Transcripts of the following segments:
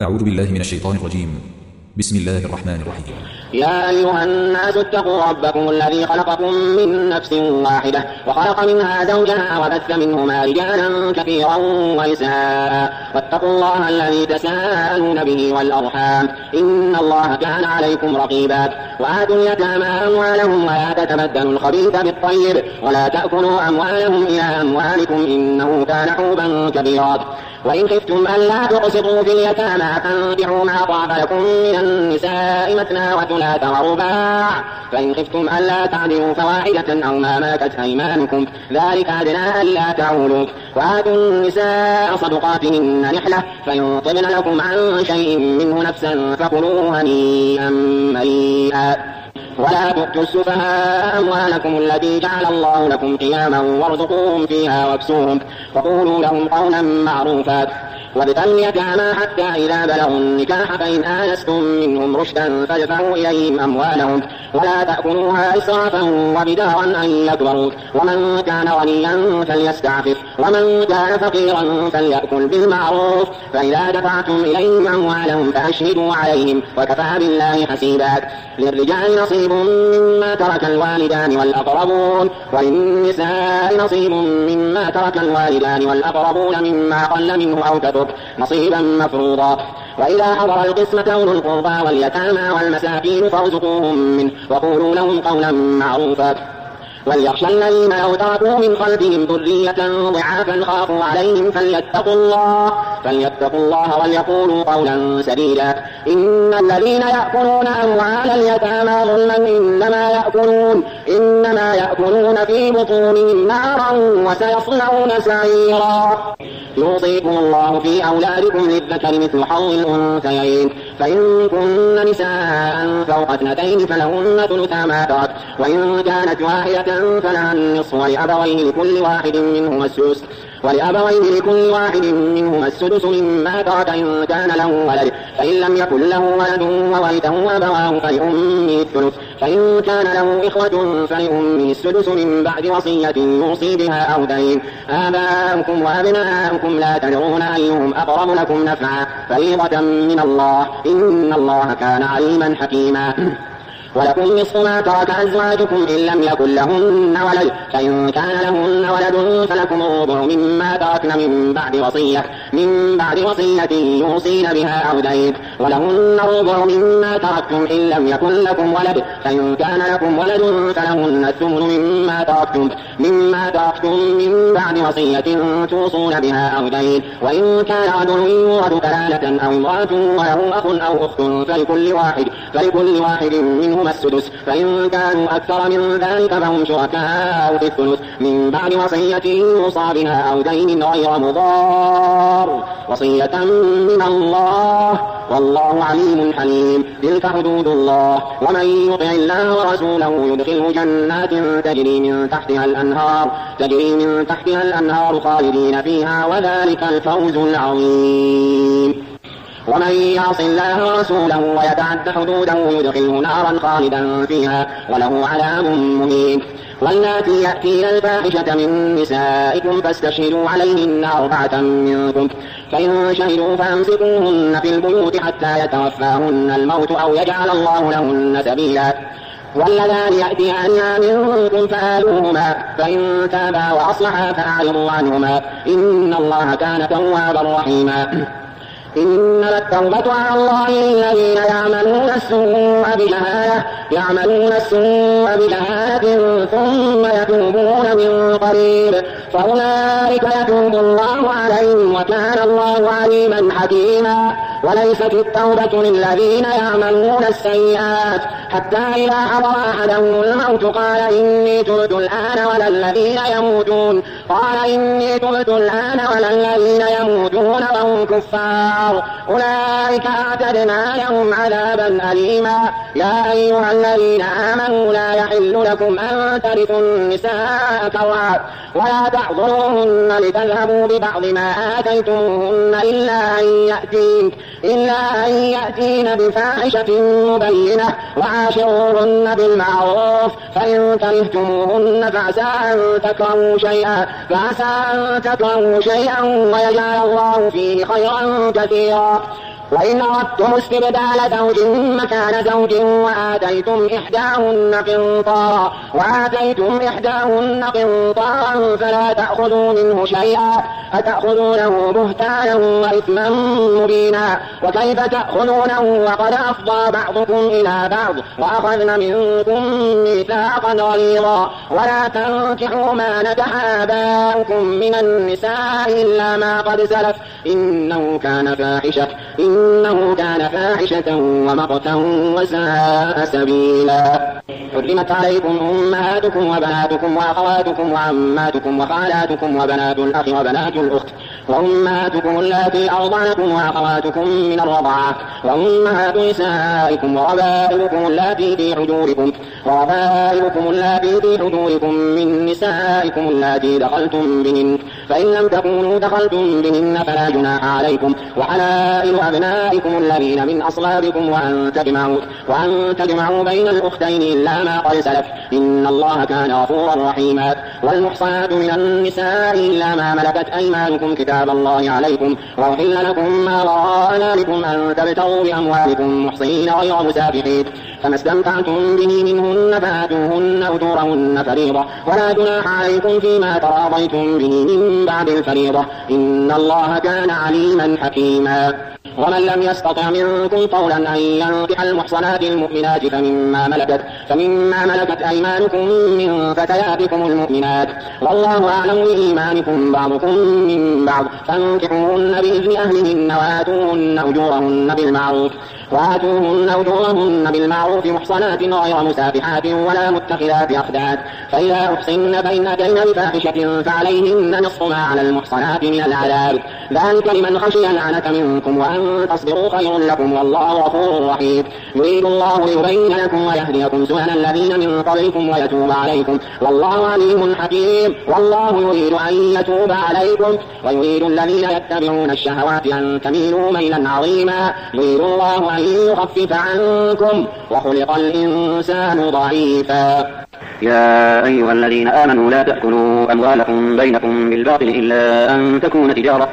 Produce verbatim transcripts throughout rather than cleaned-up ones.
أعوذ بالله من الشيطان الرجيم. بسم الله الرحمن الرحيم. يا أيها الناس اتقوا ربكم الذي خلقكم من نفس واحدة وخلق منها زوجها وبث منهما رجالا كثيرا ونساء واتقوا الله الذي تساءلون به والأرحام إن الله كان عليكم رقيبا. وآتوا اليتامى أموالهم ولا تتبدلوا الخبيث بالطيب ولا تأكلوا أموالهم إلى أموالكم إنه كان حوبا كبيرا. وإن خفتم ألا تقسطوا في اليتامى فانكحوا ما طاب لكم من النساء مثنى وثلاث ورباع فإن خفتم ألا تعدلوا فواحدة أو ما ملكت أيمانكم ذلك أدنى ألا تعولوا. وآتوا النساء صدقاتهن نحلة فإن طبن لكم عن شيء منه نفسا فكلوه هنيئا مريئا. ولا تؤتوا السفهاء أموالكم التي جعل الله لكم قياما وارزقوهم فيها واكسوهم وقولوا لهم قولا معروفا. وابتلوا اليتامى حتى إذا بلغوا النكاح فإن آنستم منهم رشدا فادفعوا إليهم أموالهم ولا تأكلوها إسرافا وبدارا أن يكبروا. ومن كان غنيا فليستعفف ومن كان فقيرا فليأكل بالمعروف. فإذا دفعتم إليهم أموالهم فأشهدوا عليهم وكفى بالله حسيبا. للرجال نصيب مما ترك الوالدان والأقربون وللنساء نصيب مما ترك الوالدان والأقربون مما قل منه أو كثر نصيبا مفروضا. وإذا حضر القسمة أولو القربى واليتامى والمساكين فارزقوهم منه وقولوا لهم قولا معروفا. وليخشى الذين لو تركوا من خلفهم ذرية ضعافا خافوا عليهم فليتقوا الله فليتقوا الله وليقولوا قولا سديدا. إن الذين يأكلون أموال اليتامى ظلما إنما يأكلون إنما يأكلون في بطونهم نارا وسيصلون سعيرا. يوصيكم الله في أولادكم للذكر مثل حظ الأنثيين فإن كن نساء فوق اثنتين فلهن ثلثا ما ترك وإن كانت واحدة فلها النصف ولأبويه لكل واحد منهما السدس ولأبويه لكل واحد منهما السدس مما ترك إن كان له ولد فإن لم يكن له ولد وورثه أبواه فلأمه الثلث فإن كان له إخوة فلأمه السدس من بعد وصية يوصي بها أو دين. آباؤكم وأبناؤكم لا تدرون أيهم أقرب لكم نفعا فريضة من الله إن الله كان عليما حكيما. ولكم نصف ما ترك أزواجكم إن لم يكن لهن ولد فإن كان لهن ولد فلكم الربع مما تركن من بعد وصية من بعد وصية يوصين بها أو دين. ولهن الربع مما تركتم إن لم يكن لكم ولد فإن كان لكم ولد فلهن الثمن مما تركتم مما تركتم من بعد وصية توصون بها أو دين. وإن كان رجل يورث كلالة أو امرأة وله أخ أو أخت فلكل واحد فلكل واحد منهم السدس فإن كانوا أكثر من ذلك فهم شركاء في الثلث من بعد وصية يوصى بها أو دين غير مضار وصية من الله والله عليم حليم. تلك حدود الله ومن يطع الله ورسوله يدخله جنات تجري من تحتها الأنهار تجري من تحتها الأنهار خالدين فيها وذلك الفوز العظيم. ومن يعص الله ورسوله ويتعد حدوده يدخله نارا خالدا فيها وله عذاب مهين. واللاتي يأتين الفاحشة من نسائكم فاستشهدوا عليهن أربعة منكم فإن شهدوا فأمسكوهن في البيوت حتى يتوفاهن الموت أو يجعل الله لهن سبيلا. واللذان يأتيانها منكم فآلوهما فإن تابا وأصلحا فأعرضوا عنهما إن الله كان توابا رحيما. إنما التوبة على الله للذين يعملون السوء بجهالة يعملون السوء بجهالة ثم يتوبون من قريب فأولئك يتوب الله عليهم وكان الله عليما حكيما. وليست التوبة للذين يعملون السيئات حتى إذا حضر أحدهم الموت قال إني تبت الآن ولا الذين يموتون قال إني تبت الآن ولا الذين يموتون وهم كفار أولئك أعتدنا لهم عذابا أليما. يا أيها الذين آمنوا لا يحل لكم أن ترثوا النساء كرها ولا تعضلوهن لتذهبوا ببعض ما آتيتموهن إلا أن يأتين إلا أن يأتين بفاحشة مبينة وعاشروهن بالمعروف فإن كرهتموهن فعسى أن تكرهوا شيئا فعسى أن تكرهوا شيئا ويجعل الله فيه خيرا كثيرا. وإن أردتم استبدال زوج مكان زوج وآتيتم إحداهن قنطارا وآتيتم إحداهن قنطارا فلا تأخذوا منه شيئا أتأخذونه بهتانا وإثما مبينا وكيف تأخذونه وقد أفضى بعضكم إلى بعض وأخذن منكم ميثاقا غليظا ولا تنكحوا ما نكح آباؤكم من النساء إلا ما قد سلف إنه كان فاحشة إنه كان فاحشة ومقتا وساء سبيلا. حرمت عليكم أمهاتكم وبناتكم وأخواتكم وعماتكم وخالاتكم وبنات الأخ وبنات الأخت وأمهاتكم اللاتي أرضعنكم وأخواتكم من الرضاعة وأمهات نسائكم وربائبكم اللاتي في حجوركم وربائبكم اللاتي في حجوركم من نسائكم اللاتي دخلتم بهن فإن لم تكونوا دخلتم بهن فلا جناح عليكم وحلائل أبنائكم الذين من أصلابكم وأن تجمعوا وأن تجمعوا بين الأختين إلا ما قد سلف إن الله كان غفورا رحيما. والمحصنات من النساء إلا ما ملكت أيمانكم كتاب الله عليكم وأحل لكم ما وراء ذلكم أن تبتغوا بأموالكم محصنين غير مسافحين فما استمتعتم به منهن فآتوهن أجورهن فريضة ولا جناح عليكم فيما تراضيتم به من بعد الفريضة إن الله كان عليما حكيما. ومن لم يستطع منكم قولا أن ينكح المحصنات المؤمنات فمما ملكت فمما ملكت أيمانكم من فتياتكم المؤمنات والله أعلم بإيمانكم بعضكم من بعض فانكحوهن بإذن أهلهن وآتوهن أجورهن بالمعروف وآتوهن أجورهن بالمعروف محصنات غير مسافحات ولا متخذات أخدان فإذا أحصن فإن أتين بفاحشة فعليهن نصف ما على المحصنات من العذاب ذلك لمن خشي العنة منكم وأن تصبروا خير لكم والله غفور رحيم. يريد الله ليبين لكم ويهديكم سنن الذين من قبلكم ويتوب عليكم والله عليم حكيم. والله يريد أن يتوب عليكم ويريد الذين يتبعون الشهوات أن تميلوا ميلا عظيما يريد الله أن يخفف عنكم وخلق الإنسان ضعيفا. يا أيها الذين آمنوا لا تأكلوا أموالكم بينكم بالباطل إلا أن تكون تجارة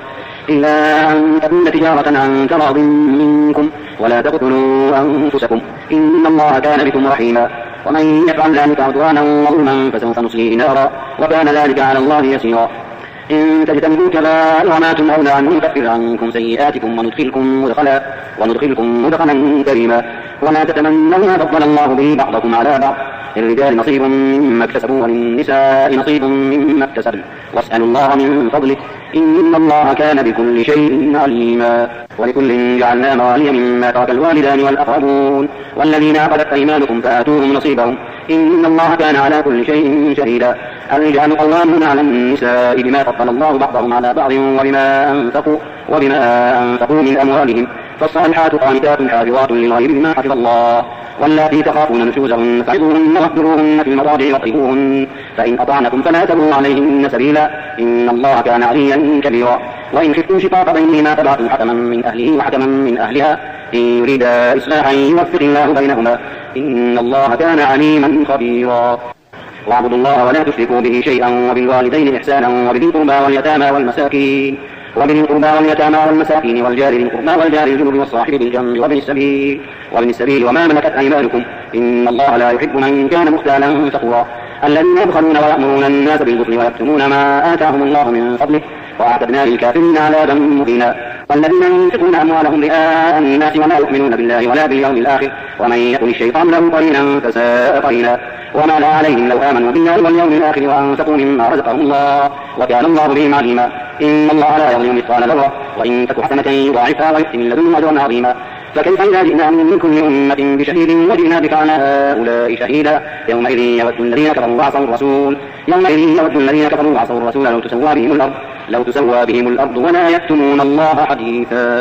إلا أن تكون تجارة عن تراض منكم ولا تقتلوا أنفسكم إن الله كان بكم رحيما. ومن يفعل ذلك عدوانا وظلما فسوف نصليه نارا وكان ذلك على الله يسيرا. إن تجتنبوا كبائر ما تنهون عنه نكفر عنكم سيئاتكم وندخلكم مدخلا وندخلكم مدخلا كريما. ولا تتمنوا ما فضل الله به بعضكم على بعض للرجال نصيب مما اكتسبوا وللنساء نصيب مما اكتسبن واسألوا الله من فضله إن الله كان بكل شيء عليما. ولكل جعلنا موالي مما ترك الوالدان والأقربون والذين عقدت أيمانكم فآتوهم نصيبهم إن الله كان على كل شيء شهيدا. الرجال قوامون على النساء بما فضل الله بعضهم على بعض وبما أنفقوا وبما أنفقوا من أموالهم فالصالحات قانتات حافظات للغيب بما حفظ الله واللاتي تخافون نشوزهن فعظوهن واهجروهن في المضاجع واضربوهن فإن أطعنكم فلا تبغوا عليهن سبيلا إن الله كان عليا كبيرا. وإن خفتم شقاق بينهما فبعثوا حكما من أهله وحكما من أهلها إن يريدا إصلاحا يوفق الله بينهما إن الله كان عليما خبيرا. واعبدوا الله ولا تشركوا به شيئا وبالوالدين إحسانا وبذي القربى واليتامى والمساكين وبذي القربى واليتامى والمساكين والجار ذي القربى والجار الجنب والصاحب بالجنب وابن السبيل وابن السبيل وما ملكت أيمانكم إن الله لا يحب من كان مختالا فخورا. الذين يبخلون ويأمرون الناس بالبخل ويكتمون ما آتاهم الله من فضله وأعتدنا للكافرين عذابا مهينا. والذين ينفقون أموالهم رئاء الناس ولا يؤمنون بالله ولا باليوم الآخر ومن يكن الشيطان له قرينا فساء قرينا. وما لا عليهم لو آمنوا بالله واليوم الآخر وأنفقوا مما رزقهم الله وكان الله بهم عليما. إن الله لا يظلم مثقال ذرة وإن تك حسنة يضاعفها ويؤتي من لدنه أجرا عظيما. فكيف إذا جئنا من كل أمة بشهيد وجئنا بك على هؤلاء شهيدا يومئذ يود الذين كفروا وعصوا الرسول يومئذ يود الذين كفروا وعصوا الرسول لو تسوى بهم الأرض لو تسوى بهم الأرض ولا يكتمون الله حديثا.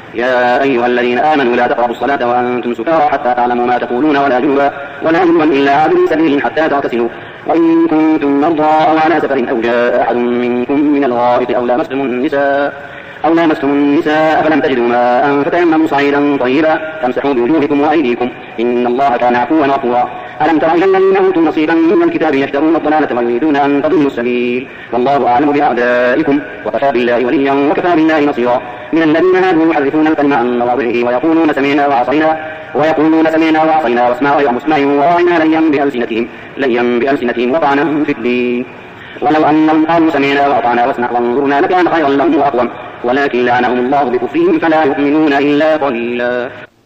يا أيها الذين آمنوا لا تقربوا الصلاة وأنتم سكارى حتى تعلموا ما تقولون ولا جنبا ولا جنبا إلا عابر سبيل حتى تغتسلوا وإن كنتم مرضى أو على سفر أو جاء أحد منكم من الغائط أو لامستم النساء أو لامستم النساء فلم تجدوا ماء فتيمموا صعيدا طيبا فامسحوا بوجوهكم وأيديكم إن الله كان عفوا غفورا. ألم تر إلى الذين أوتوا نصيبا من الكتاب يشترون الضلالة ويريدون أن تضلوا السبيل والله أعلم بأعدائكم وكفى بالله وليا وكفى بالله نصيرا. من الذين هادوا يحرفون الكلم عن مواضعه ويقولون سمعنا وعصينا ويقولون سمعنا وعصينا واسمع غير مسمع وراعنا ليا بألسنتهم ليا بألسنتهم وطعنا في الدين ولو أنهم قالوا سمعنا وأطعنا واسمع وانظرنا لكان خيرا لهم وأقوم ولكن لعنهم الله بكفرهم فلا يؤمنون إلا قليلا.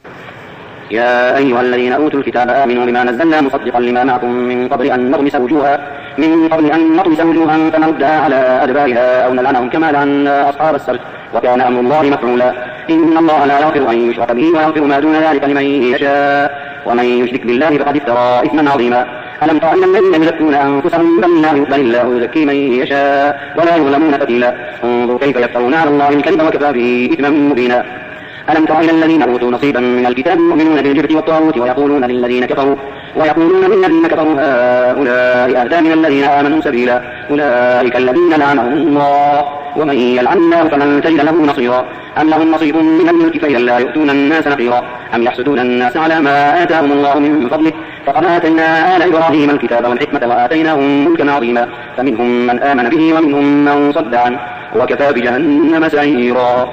يا أيها الذين أوتوا الكتاب آمنوا بما نزلنا مصدقا لما معكم من قبل أن نطمس وجوها من قبل أن نطمس وجوها فنردها على أدبارها أو نلعنهم كما لعنا أصحاب السبت وكان أمر الله مفعولا. إن الله لا يغفر أن يشرك به ويغفر ما دون ذلك لمن يشاء ومن يشرك بالله فقد افترى إثما عظيما. ألم تر إلى الذين يزكون أنفسهم بل الله يزكي من يشاء ولا يظلمون فتيلا. انظر كيف يفترون على الله الكذب وكفى به إثما مبينا. ألم تر إلى الذين أوتوا نصيبا من الكتاب يؤمنون بالجبت والطاغوت ويقولون للذين كفروا ويقولون للذين كفروا هؤلاء أهدى من الذين آمنوا سبيلا. أولئك الذين لعنهم الله ومن يلعن الله فلن تجد له نصيرا. أم لهم نصيب من الملك فإذا لا يؤتون الناس نقيرا أم يحسدون الناس على ما آتاهم الله من فضله فقد آتينا آل إبراهيم الكتاب والحكمة وآتيناهم ملكا عظيما فمنهم من آمن به ومنهم من صد عنه وكفى بجهنم سعيرا.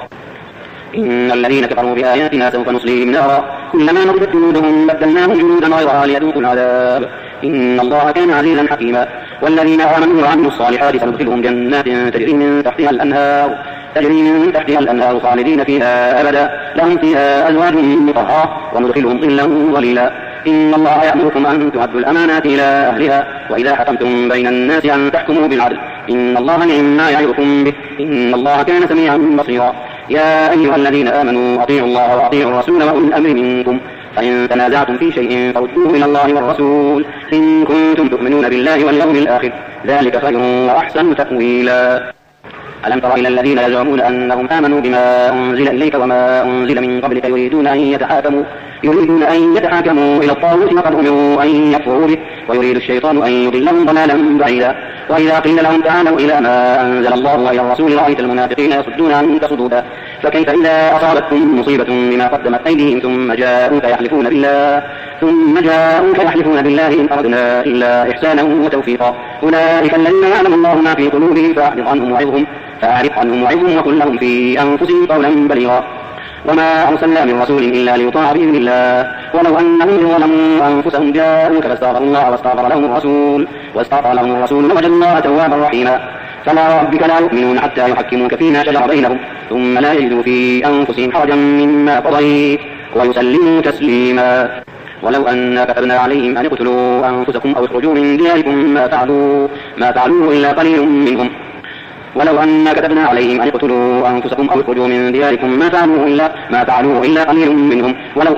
إن الذين كفروا بآياتنا سوف نصليهم نارا كلما نضجت جلودهم بدلناهم جلودا غيرها ليذوقوا العذاب إن الله كان عزيزا حكيما. والذين آمنوا وعملوا الصالحات سندخلهم جنات تجري من تحتها الأنهار تجري من تحتها الأنهار خالدين فيها أبدا لهم فيها أزواج مطهرة وندخلهم ظلا ظليلا. إن الله يأمركم أن تؤدوا الأمانات إلى أهلها وإذا حكمتم بين الناس أن تحكموا بالعدل إن الله نعم ما يعظكم به إن الله كان سميعا بصيرا. يا أيها الذين آمنوا أطيعوا الله وأطيعوا الرسول وأولي الأمر منكم فإن تنازعتم في شيء فردوه إلى الله والرسول إن كنتم تؤمنون بالله واليوم الآخر ذلك خير وأحسن تأويلا. ألم تر إلى الذين يزعمون أنهم آمنوا بما أنزل إليك وما أنزل من قبلك يريدون أن يتحاكموا يريدون أن يتحاكموا إلى الطاغوت وقد أمروا أن يكفروا به ويريد الشيطان أن يضلهم ضلالا بعيدا. وإذا قيل لهم تعالوا إلى ما أنزل الله وإلى الرسول رأيت المنافقين يصدون عنك صدودا. فكيف إذا أصابتهم مصيبة بما قدمت أيديهم ثم جاءوك يحلفون بالله ثم جاءوك يحلفون بالله إن أردنا إلا إحسانا وتوفيقا. أولئك الذين يعلم الله ما في قلوبهم فأعرض عنهم وعظهم فأعرض عنهم وعظهم وقل لهم في أنفسهم قولا بليغا. وما أرسلنا من رسول إلا ليطاع بإذن الله ولو أنهم ظلموا أنفسهم جاءوك فاستغفروا الله واستغفر لهم الرسول واستغفر لهم الرسول لوجدوا الله توابا رحيما. فلا ربك لا يؤمنون حتى يحكموك فيما شجر بينهم ثم لا يجدوا في أنفسهم حرجا مما قضيت ويسلموا تسليما. ولو أن كتبنا عليهم أن اقتلوا أنفسكم أو اخرجوا من دياركم ما فعلوا ما فعلوه إلا قليل منهم ولو أن كتبنا عليهم أن اقتلوا أنفسكم أو اخرجوا من دياركم ما فعلوه إلا ما فعلوه إلا قليل منهم ولو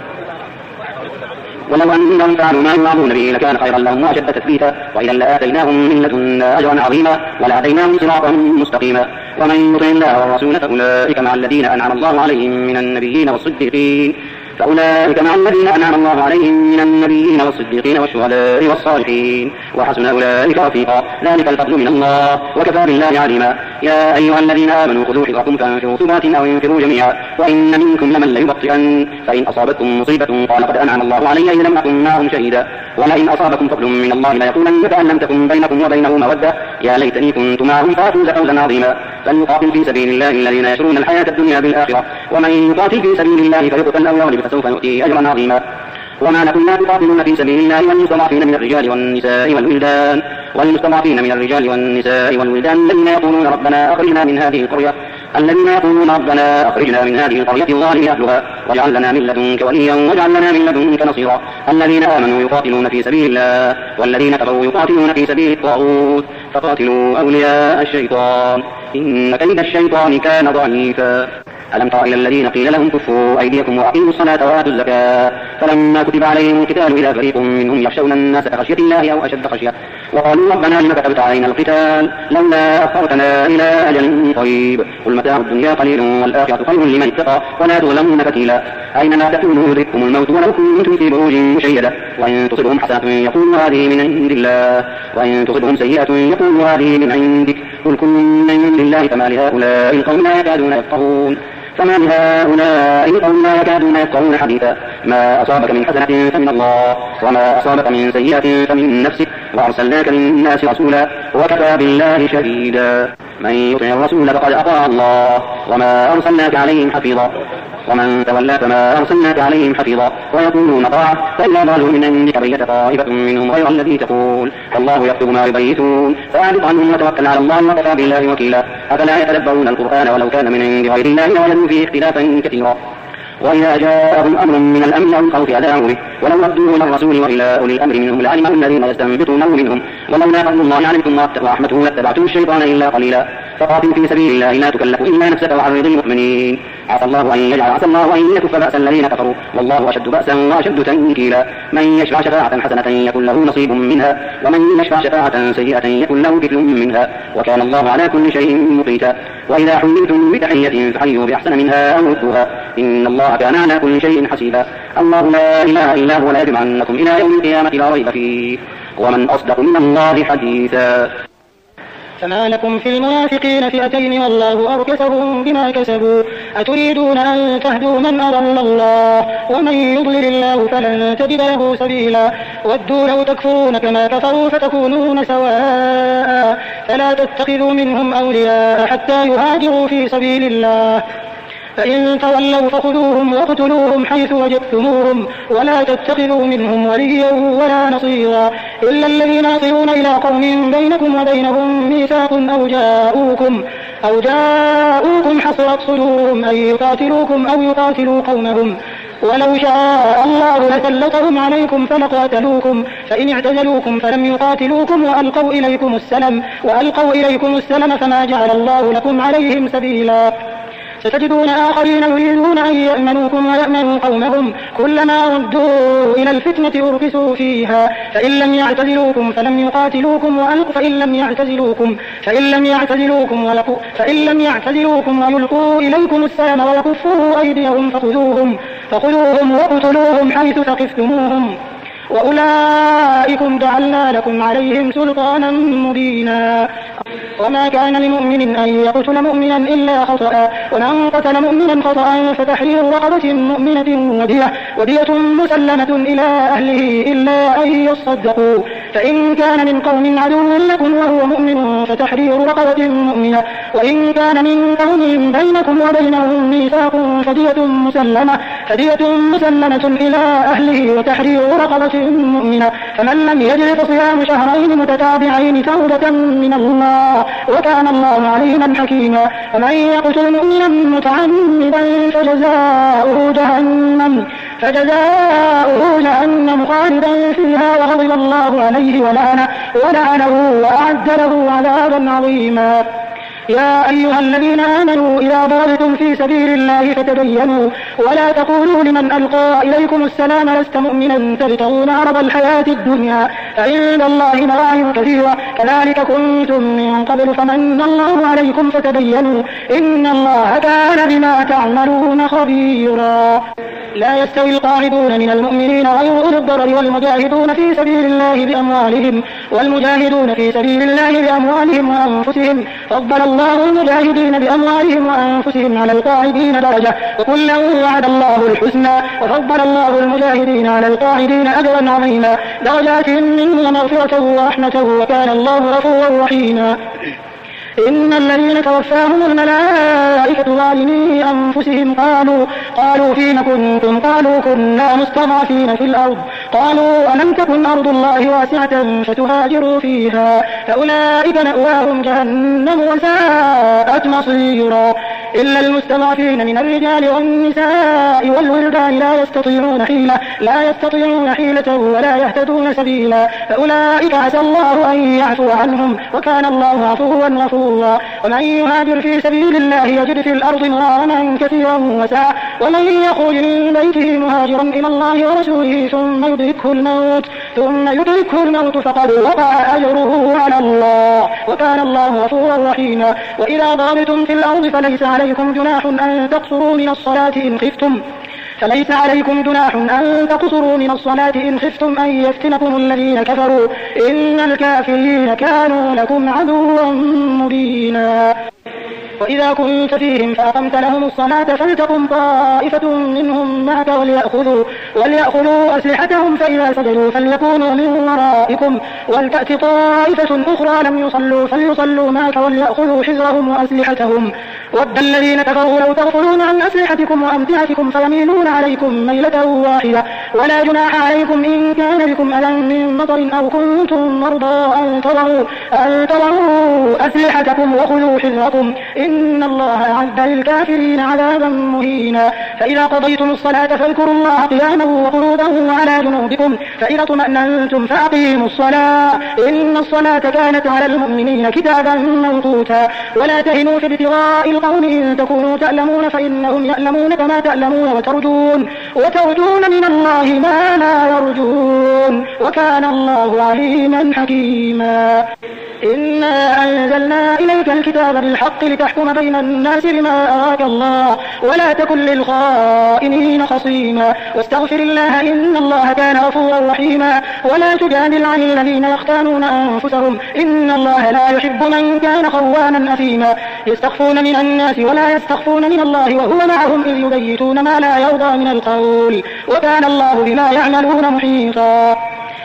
ولو أنهم فعلوا ما يوعظون به لكان خيرا لهم وأشد تثبيتا وإذا لآتيناهم من لدنا أجرا عظيما ولهديناهم صراطا مستقيما. ومن يطع الله والرسول فأولئك مع الذين أنعم الله عليهم من النبيين والصديقين فأولئك مع الذين أنعم الله عليهم من النبيين والصديقين والشهداء والصالحين وحسن أولئك رفيقا. ذلك الفضل من الله وكفى بالله عليما. يا أيها الذين آمنوا خذوا حذركم فانفروا ثبات أو انفروا جميعا وإن منكم لمن ليبطئن فإن أصابتكم مصيبة قال قد أنعم الله علي إذ لم أكن معهم شهيدا ولئن أصابكم فضل من الله ليقولن كأن لم تكن بينكم وبينه مودة يا ليتني كنت معهم فأفوز فوزا عظيما. فليقاتل في سبيل الله الذين يشرون الحياة الدنيا بالآخرة ومن يقاتل في سبيل الله فيقتل أو يغلب فسوف نؤتيه أجرا عظيما. وما لكم لا تقاتلون في سبيل الله والمستضعفين من الرجال والنساء والولدان والمستضعفين من الرجال والنساء والولدان الذين يقولون ربنا أخرجنا من هذه القرية الذين يقولون ربنا أخرجنا من هذه القرية الظالم أهلها واجعل لنا من لدنك وليا واجعل لنا من لدنك نصيرا. الذين آمنوا يقاتلون في سبيل الله والذين كفروا يقاتلون في سبيل الطاغوت فقاتلوا أولياء الشيطان إن كيد الشيطان كان ضعيفا. ألم تر إلى الذين قيل لهم كفوا أيديكم وأقيموا الصلاة وآتوا الزكاة فلما كتب عليهم القتال إذا فريق منهم يخشون الناس كخشية الله أو أشد خشية وقالوا ربنا لم كتبت علينا القتال لولا أخرتنا إلى أجل قريب قل متاع الدنيا قليل والآخرة خير لمن اتقى ولا تظلمون فتيلا. أينما تكونوا يدرككم الموت ولو كنتم في بروج مشيدة وإن تصبهم حسنة يقول هذه من عند الله وإن تصبهم سيئة يقول هذه من عندك قل كل من عند الله فما لهؤلاء القوم لا يكادون يفقهون فما لهؤلاء القوم لا يكادون يفقهون حديثا. ما أصابك من حسنة فمن الله وما أصابك من سيئة فمن نفسك وأرسلناك للناس رسولا وكفى بالله شهيدا من يطع الرسول فقد أطاع الله وما أرسلناك عليهم حفيظا ومن تولى فما أرسلناك عليهم حفيظا ويقولون طاعة فإذا ضلوا من عندك بيت طائفة منهم غير الذي تقول والله يكتب ما يبيتون فأعرض عنهم وتوكل على الله وكفى بالله وكيلا أفلا يتدبرون القرآن ولو كان من عند غير الله لوجدوا فيه اختلافا كثيرا وإذا جاءهم أمر من الأمن أو الخوف أذاعوا به ولو ردوه إلى الرسول وإلى أولي الأمر منهم لعلمه الذين يستنبطونه منهم ولولا فضل الله عليكم ورحمته لاتبعتم الشيطان إلا قليلا فقاتل في سبيل الله لا تكلف إلا نفسك وعرض المؤمنين عسى الله أن يجعل عسى الله أن يكف بأس الذين كفروا والله أشد بأسا وأشد تنكيلا من يشفع شفاعة حسنة يكن له نصيب منها ومن يشفع شفاعة سيئة يكن له كفل منها وكان الله على كل شيء مقيتا وإذا حييتم بتحية فحيوا بأحسن منها أو ردوها إن الله كان على كل شيء حسيبا الله لا إله إلا هو لا يجمعنكم إلى يوم القيامة لا ريب فيه ومن أصدق من الله حديثا فما لكم في المنافقين فئتين والله أركسهم بما كسبوا أتريدون أن تهدوا من أضل الله ومن يضلل الله فلن تجد له سبيلا ودوا لو تكفرون كما كفروا فتكونون سواء فلا تتخذوا منهم أولياء حتى يهاجروا في سبيل الله فإن تولوا فخذوهم واقتلوهم حيث وجدتموهم ولا تتخذوا منهم وليا ولا نصيرا إلا الذين يصلون إلى قوم بينكم وبينهم ميثاق أو جاءوكم أو جاءوكم حصرت صدورهم أن يقاتلوكم أو يقاتلوا قومهم ولو شاء الله لسلطهم عليكم فلقاتلوكم فإن اعتزلوكم فلم يقاتلوكم وألقوا إليكم السلم وألقوا إليكم السلم فما جعل الله لكم عليهم سبيلا ستجدون آخرين يريدون أن يأمنوكم ويأمنوا قومهم كلما ردوا إلى الفتنة أركسوا فيها فإن لم يعتزلوكم فلم يقاتلوكم وألقوا فإن لم يعتزلوكم فإن لم يعتزلوكم ولقوا فإن لم يعتزلوكم ويلقوا إليكم السلام ويكفوا أيديهم فخذوهم فخذوهم واقتلوهم حيث ثقفتموهم وأولئكم جعلنا لكم عليهم سلطانا مبينا وما كان لمؤمن أن يقتل مؤمنا إلا خطأ ومن قتل مؤمنا خطأ فتحرير رقبة مؤمنة ودية ودية مسلمة إلى أهله إلا أن يصدقوا فإن كان من قوم عدو لكم وهو مؤمن فتحرير رقبة مؤمنة وإن كان من قوم بينكم وبينهم ميثاق فدية مسلمة فدية مسلمة إلى أهله وتحرير رقبة مؤمنة فمن لم يجد فصيام شهرين متتابعين توبة من الله وكان الله عليما حكيما ومن يقتل مؤمنا متعمدا فجزاؤه جهنم فجزاؤه جهنم خالدا فيها وغضب الله عليه ولعنه ولعنه وأعد له عذابا عظيما يا أيها الذين آمنوا إذا ضربتم في سبيل الله فتبينوا ولا تقولوا لمن ألقى إليكم السلام لست مؤمنا تبتغون عرض الحياة الدنيا فعند الله مغانم كثيرة كذلك كنتم من قبل فمن الله عليكم فتبينوا إن الله كان بما تعملون خبيرا لا يستوي القاعدون من المؤمنين غير أولي الضرر والمجاهدون في سبيل الله بأموالهم والمجاهدون في سبيل الله بأموالهم وأنفسهم فضل الله المجاهدين بأموالهم وأنفسهم على القاعدين درجة وكلا وعد الله الحسنى وفضل الله المجاهدين على القاعدين أجرا عظيما درجات منه ومغفرة ورحمة وكان الله غفورا رحيما إن الذين توفاهم الملائكة ظالمي أنفسهم قالوا قالوا فيما كنتم قالوا كنا مستضعفين في الأرض قالوا ألم تكن أرض الله واسعة فتهاجروا فيها فأولئك مأواهم جهنم وساءت مصيرا إلا المستضعفين من الرجال والنساء والولدان لا يستطيعون حيلة لا يستطيعون حيلة ولا يهتدون سبيلا فأولئك عسى الله أن يعفو عنهم وكان الله عفوا غفورا ومن يهاجر في سبيل الله يجد في الأرض مغانما كثيرا وسعة ومن يخرج من بيته مهاجرا إلى الله ورسوله ثم يدركه الموت ثم يدركه الموت فقد وقع أجره على الله وكان الله غفورا رحيما وإذا ضربتم في الأرض فليس عليكم جناح أن تقصروا من الصلاة إن خفتم فليس عليكم جناح أن تقصروا من الصلاة إن خفتم أن يفتنكم الذين كفروا إن الكافرين كانوا لكم عدوا مبينا وإذا كنت فيهم فأقمت لهم الصلاة فلتقم طائفة منهم معك وليأخذوا, وليأخذوا أسلحتهم فإذا سجدوا فليكونوا من ورائكم ولتأت طائفة أخرى لم يصلوا فليصلوا معك وليأخذوا حذرهم وأسلحتهم. ود الذين كفروا لو تغفلون عن أسلحتكم وأمتعتكم فيميلون عليكم ميلة واحدة ولا جناح عليكم إن كان بكم أذى من مطر أو كنتم مرضى أن تضعوا, أن تضعوا أسلحتكم وخذوا حذركم إن الله أعد للكافرين عذابا مهينا. فإذا قضيتم الصلاة فاذكروا الله قياما وقعودا وعلى جنوبكم فإذا اطمأننتم فأقيموا الصلاة إن الصلاة كانت على المؤمنين كتابا موقوتا. ولا تهنوا في ابتغاء القوم إن تكونوا تألمون فإنهم يألمون كما تألمون وترجون, وترجون من الله ما لا يرجون وكان الله عليما حكيما. إنا أنزلنا إليك الكتاب بالحق لتحكم بين الناس بما أراك الله ولا تكن للخائنين خصيما واستغفر الله إن الله كان غفورا رحيما. ولا تجادل عن الذين يختانون أنفسهم إن الله لا يحب من كان خوانا أثيما. يستخفون من الناس ولا يستخفون من الله وهو معهم إذ يبيتون ما لا يرضى من القول وكان الله بما يعملون محيطا.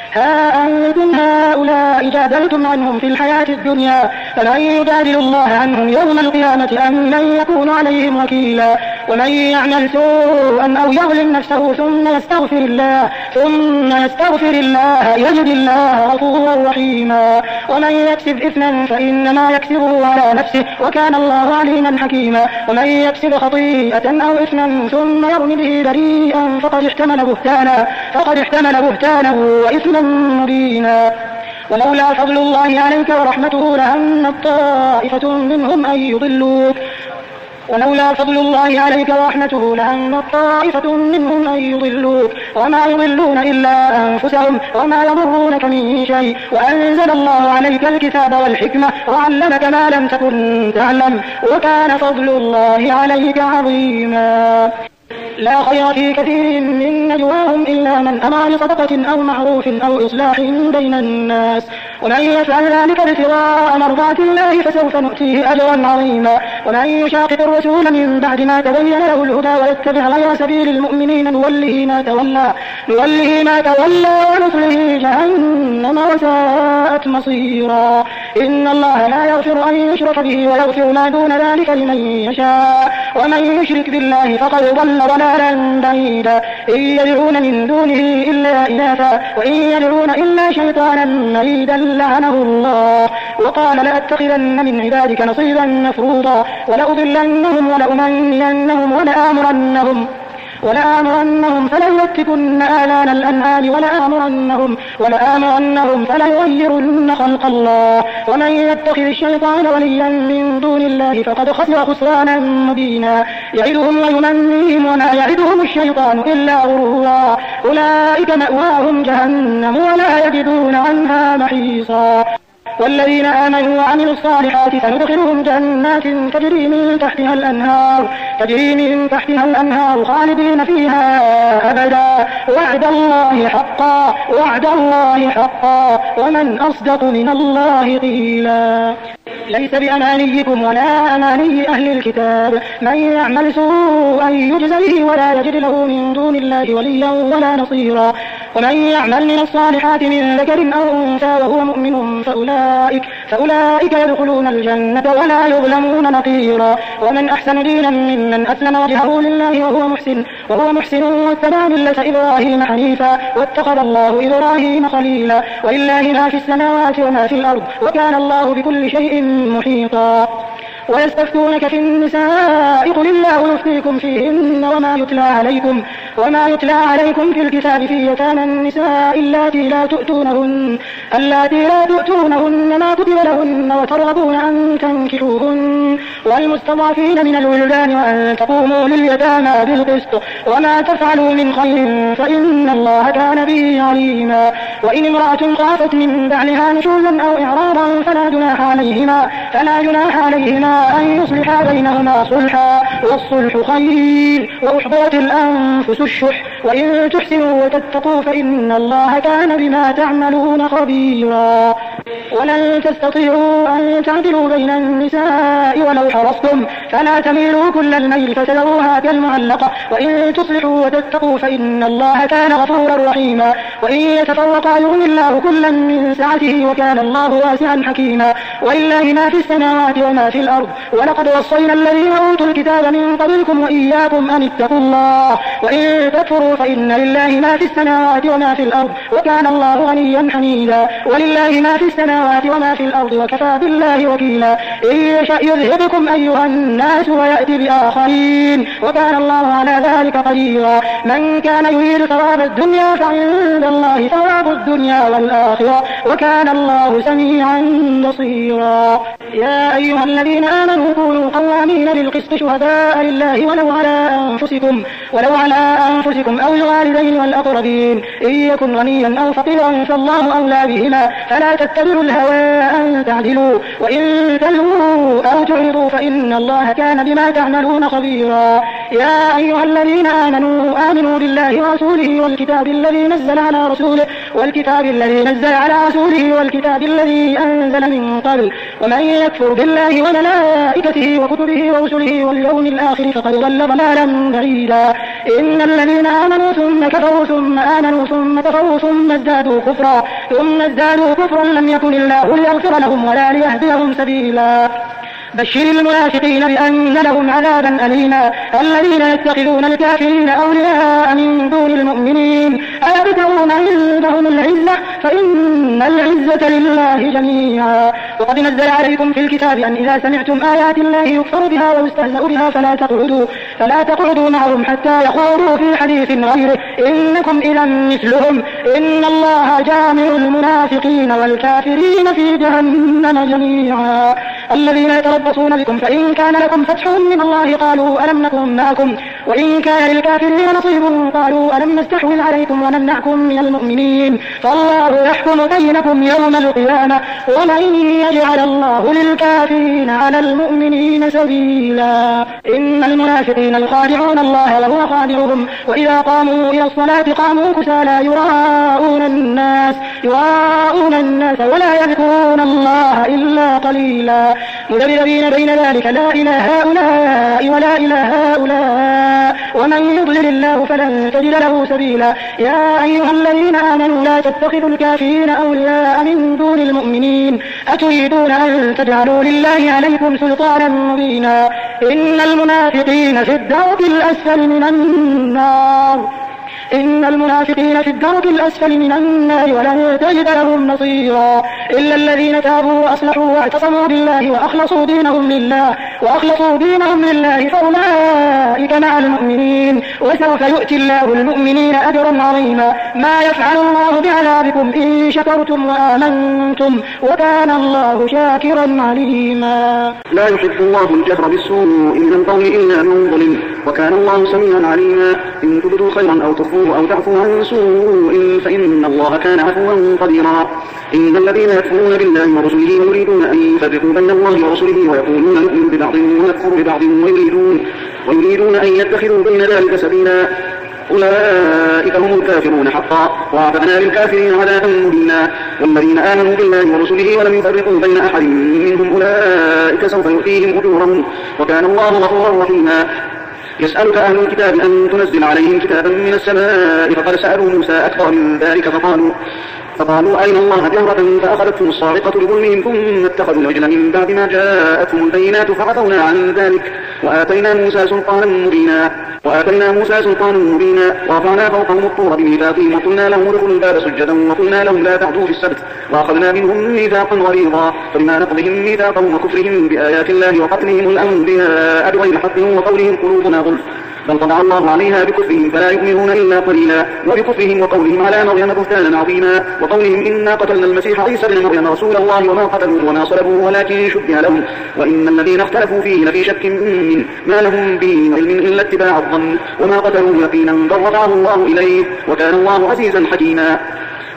ها أنتم هؤلاء جادلتم عنهم في الحياة الدنيا فمن يجادل الله عنهم يوم القيامة أم من يكون عليهم وكيلا. ومن يعمل سوءا أو يظلم نفسه ثم يستغفر الله ثم يستغفر الله يجد الله غفورا رحيما. ومن يكسب إثما فإنما يكسبه على نفسه وكان الله عليما حكيما. ومن يكسب خطيئة أو إثما ثم يرمي به بريئا فقد احتمل بهتانا فقد احتمل بهتانا وإثما مبينا. ولولا فضل الله عليك ورحمته لهم طائفة منهم أن يضلوك ولولا فضل الله عليك ورحمته لهم طائفة منهم أن يضلوك وما يضلون إلا أنفسهم وما يضرونك من شيء. وأنزل الله عليك الكتاب والحكمة وعلمك ما لم تكن تعلم وكان فضل الله عليك عظيما. لا خير في كثير من نجواهم إلا من أمر بصدقة أو معروف أو إصلاح بين الناس ومن يفعل ذلك ابتغاء مرضات الله فسوف نؤتيه أجرا عظيما. ومن يشاقق الرسول من بعد ما تبين له الهدى ويتبع غير سبيل المؤمنين نوله ما تولى نوله ما تولى ونصله جهنم وساءت مصيرا. إن الله لا يغفر أن يشرك به ويغفر ما دون ذلك لمن يشاء ومن يشرك بالله فقد ضل ضلالا بعيدا. إن يدعون من دونه إلا إناثا وإن يدعون إلا شيطانا مريدا لعنه الله. وقال لأتخذن من عبادك نصيبا مفروضا ولأضلنهم ولأمنينهم ولآمرنهم ولآمرنهم فليبتكن آذان الأنعام ولآمرنهم, ولآمرنهم فليغيرن خلق الله. ومن يتخذ الشيطان وليا من دون الله فقد خسر خسرانا مبينا. يعدهم ويمنيهم وما يعدهم الشيطان إلا غرورا. أولئك مأواهم جهنم ولا يجدون عنها محيصا. والذين آمنوا وعملوا الصالحات فندخلهم جنات تجري من تحتها الأنهار تجري من تحتها الأنهار خالدين فيها أبدا وعد الله حقا وعد الله حقا ومن أصدق من الله قيلا. ليس بأمانيكم ولا أماني أهل الكتاب من يعمل سوءا يجز به ولا يجد له من دون الله وليا ولا نصيرا. ومن يعمل من الصالحات من ذكر أو أنثى وهو مؤمن فأولئك, فأولئك يدخلون الجنة ولا يظلمون نقيرا. ومن أحسن دينا ممن أسلم وجهه لله وهو محسن وهو محسن واتبع ملة إبراهيم حنيفا واتخذ الله إبراهيم خليلا. ولله ما في السماوات وما في الأرض وكان الله بكل شيء محيطا. ويستفتونك في النساء قل الله يفتيكم فيهن وما يتلى عليكم وما يتلى عليكم في الكتاب في يتامى النساء اللاتي لا تؤتونهن اللاتي لا تؤتونهن ما كتب لهن وترغبون أن تنكحوهن والمستضعفين من الولدان وأن تقوموا لليتامى بالقسط وما تفعلوا من خير فإن الله كان به عليما. وإن امرأة خافت من بعلها نشوزا أو إعراضا فلا جناح عليهما فلا جناح عليهما أن يصلحا بينهما صلحا والصلح خير وأحضرت الأنفس الشح وإن تحسنوا وتتقوا فإن الله كان بما تعملون خبيرا ولن تستطيعوا أن تعدلوا بين النساء ولو حرصتم فلا تميلوا كل الميل فتذروها كالمعلقة وإن تصلحوا وتتقوا فإن الله كان غفورا رحيما وإن يتفرقا يغني الله كلا من سعته وكان الله واسعا حكيما ولله ما في السماوات وما في الأرض ولقد وصينا الذين أوتوا الكتاب من قبلكم وإياكم أن اتقوا الله وإن تكفروا فإن لله ما في السماوات وما في الأرض وكان الله غنيا حميدا ولله ما في السماوات وما في الأرض وكفى بالله وكيلا إن يشأ يذهبكم أيها الناس ويأتي بآخرين وكان الله على ذلك قديرا من كان يريد ثواب الدنيا فعند الله ثواب الدنيا والآخرة وكان الله سميعا بصيرا يا أيها الذين آمنوا كونوا قوامين بالقسط شهداء لله ولو على أنفسكم ولو على أنفسكم أو الوالدين والأقربين إن يكن غنيا أو فقيرا فالله أولى بهما فلا تتبعوا الهوى أن تعدلوا وإن تلووا أو تعرضوا فإن الله كان بما تعملون خبيرا يا أيها الذين آمنوا آمنوا بالله ورسوله والكتاب الذي نزل على رسوله والكتاب الذي نزل على رسوله والكتاب الذي أنزل من قبل ومن يكفر بالله وملائكته وكتبه ورسله واليوم الآخر فقد ضل ضلالا بعيدا إن الذين آمنوا ثم كفروا ثم آمنوا ثم كفروا ثم ازدادوا كفرا ثم ازدادوا كفرا لم يكن الله ليغفر لهم ولا ليهديهم سبيلا بشر المنافقين بأن لهم عذابا أليما الذين يتخذون الكافرين أولياء من دون المؤمنين أيبتغون عندهم العزة فإن العزة لله جميعا وقد نزل عليكم في الكتاب أن إذا سمعتم آيات الله يكفر بها ويستهزأ بها فلا تقعدوا فلا تقعدوا معهم حتى يخوضوا في حديث غيره إنكم إذا مثلهم إن الله جامع المنافقين والكافرين في جهنم جميعا الذين يتربصون بكم فإن كان لكم فتح من الله قالوا ألم نكن معكم وإن كان للكافرين نصيب قالوا ألم نستحوذ عليكم ونمنعكم من المؤمنين فالله يحكم بينكم يوم القيامة ومن يجعل الله للكافرين على المؤمنين سبيلا إن المنافقين يخادعون الله وهو خادعهم وإذا قاموا إلى الصلاة قاموا كسالى يراءون الناس يراءون الناس ولا يذكرون الله إلا قليلا مذبذبين بين ذلك لا إلى هؤلاء ولا إلى هؤلاء ومن يضلل الله فلن تجد له سبيلا يا أيها الذين آمنوا لا تتخذوا الكافرين أولياء من دون المؤمنين أتريدون أن تجعلوا لله عليكم سلطانا مبينا إن المنافقين في الدرك الأسفل من النار إن المنافقين في الدرك الأسفل من النار ولن تجد لهم نصيرا إلا الذين تابوا وأصلحوا واعتصموا بالله وأخلصوا دينهم لله وأخلصوا دينهم لله فأولئك مع المؤمنين وسوف يؤتي الله المؤمنين أجرا عظيما ما يفعل الله بعذابكم إن شكرتم وآمنتم وكان الله شاكرا عليما لا يحب الله الجهر بالسوء من القول إلا من ظلم وكان الله سميعا عليما إن تبدوا خيرا أو تخفوه أو تعفوا عن سوء فإن الله كان عفوا قديرا إن الذين يكفرون بالله ورسله يريدون أن يفرقوا بين الله ورسله ويقولون نؤمن ببعض ونكفر ببعض ويريدون, ويريدون أن يتخذوا بين ذلك سبيلا أولئك هم الكافرون حقا وأعتدنا للكافرين عذابا مهينا والذين آمنوا بالله ورسله ولم يفرقوا بين أحد منهم أولئك سوف يؤتيهم أجورهم وكان الله غفورا رحيما يسألك أهل الكتاب أن تنزل عليهم كتابا من السماء فقد سألوا موسى أكبر من ذلك فقالوا فقالوا أين الله جهرة فأخذتهم الصاعقة بظلمهم ثم اتخذوا العجل من بعد ما جاءتهم البينات فعفونا عن ذلك وآتينا موسى سلطانا مبينا وآتينا موسى سلطانا مبينا ورفعنا فوقهم الطور بميثاقهم وقلنا لهم ادخلوا الباب سجدا وقلنا لهم لا تعدوا في السبت وأخذنا منهم ميثاقا غليظا فبما نقضهم ميثاقهم وكفرهم بآيات الله وقتلهم الأنبياء بغير حق وقولهم قلوبنا غلف بل طبع الله عليها بكفرهم فلا يؤمنون إلا قليلا وبكفرهم وقولهم على مريم بهتانا عظيما وقولهم إنا قتلنا المسيح عيسى ابن مريم رسول الله وما قتلوه وما صلبوه ولكن شبه لهم وإن الذين اختلفوا فيه لفي شك منه ما لهم به علم إلا اتباع الظن وما قتلوه يقينا بل رفعه الله إليه وكان الله عزيزا حكيما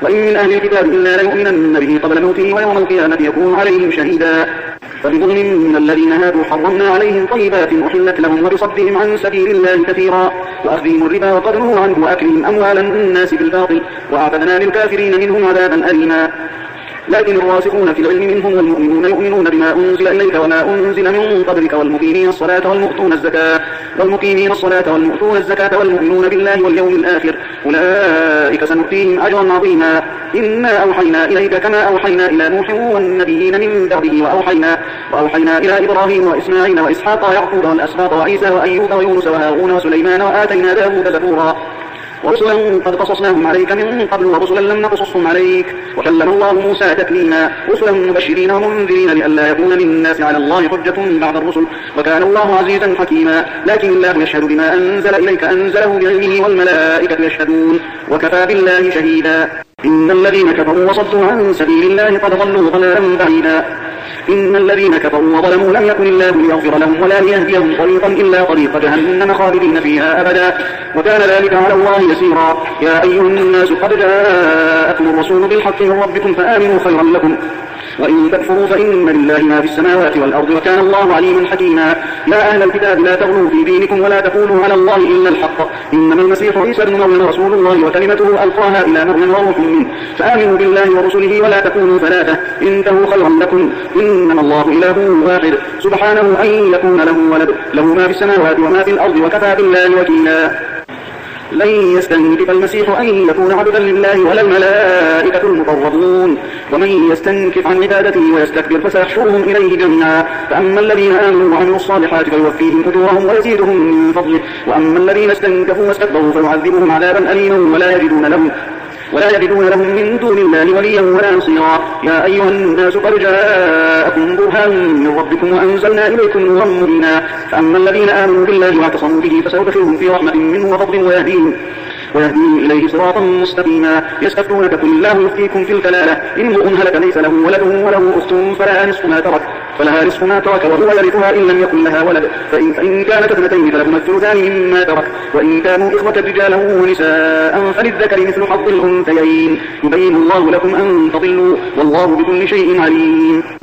وإن من أهل الكتاب إلا ليؤمنن به قبل موته ويوم القيامة يكون عليهم شهيدا. فبظلم من الذين هادوا حرمنا عليهم طيبات أحلت لهم وبصدهم عن سبيل الله كثيرا وأخذهم الربا وقد نهوا عنه وأكلهم أموال الناس بالباطل وأعتدنا للكافرين منهم عذابا أليما. لكن الراسخون في العلم منهم والمؤمنون يؤمنون بما أنزل إليك وما أنزل من قبلك والمقيمين الصلاة والمؤتون الزكاة والمقيمين الصلاة والمؤتون الزكاة والمؤمنون بالله واليوم الآخر أولئك سنؤتيهم أجرا عظيما. إنا أوحينا إليك كما أوحينا إلى نوح والنبيين من بعده وأوحينا, وأوحينا إلى إبراهيم وإسماعيل وإسحاق ويعقوب والأسباط وعيسى وأيوب ويونس وهارون وسليمان وآتينا داود زبورا ورسلا قد قصصناهم عليك من قبل ورسلا لم نقصصهم عليك وكلم الله موسى تكليما رسلا مبشرين ومنذرين لئلا يكون للناس على الله حجة بعد الرسل وكان الله عزيزا حكيما. لكن الله يشهد بما أنزل إليك أنزله بعلمه والملائكة يشهدون وكفى بالله شهيدا. إن الذين كفروا وصدوا عن سبيل الله قد ضلوا ضلالا بعيدا. إن الذين كفروا وظلموا لم يكن الله ليغفر لهم ولا ليهديهم طريقا إلا طريق جهنم خالدين فيها أبدا وكان ذلك على الله يسيرا. يا أيها الناس قد جاءكم الرسول بالحق من ربكم فآمنوا خيرا لكم وإن تكفروا فإن لله ما في السماوات والأرض وكان الله عليما حكيما. يا أهل الكتاب لا تغلوا في دينكم ولا تقولوا على الله إلا الحق إنما المسيح عيسى ابن مريم رسول الله وكلمته ألقاها إلى مريم وروح منه فآمنوا بالله ورسله ولا تكونوا ثلاثة انتهوا خيرا لكم إنما الله إله واحد سبحانه أن يكون له ولد له ما في السماوات وما في الأرض وكفى بالله وكيلا. لن يستنكف المسيح أن يكون عبدا لله ولا الملائكة المقربون ومن يستنكف عن عبادته ويستكبر فسيحشرهم إليه جميعا. فأما الذين آمنوا وعملوا الصالحات فيوفيهم أجورهم ويزيدهم من فضله وأما الذين استنكفوا واستكبروا فيعذبهم عذابا أليما ولا يجدون لهم ولا يجدون لهم من دون الله وليا ولا نصيرا. يا أيها الناس قد جاءكم برهان من ربكم وأنزلنا إليكم نورا مبينا. فأما الذين آمنوا بالله واعتصموا به فسيدخلهم في رحمة منه وفضل ويهديهم ويهديهم إليه صراطا مستقيما. يستفتونك قل الله يفتيكم في الكلالة إن امرؤ هلك ليس له ولد وله أخت فلها نصف ما ترك فلها نصف ما ترك وهو يرثها إن لم يكن لها ولد فإن, فإن كانت اثنتين فلهما الثلثان مما ترك وإن كانوا إخوة رجالا ونساء فللذكر مثل حظ الأنثيين يبين الله لكم أن تضلوا والله بكل شيء عليم.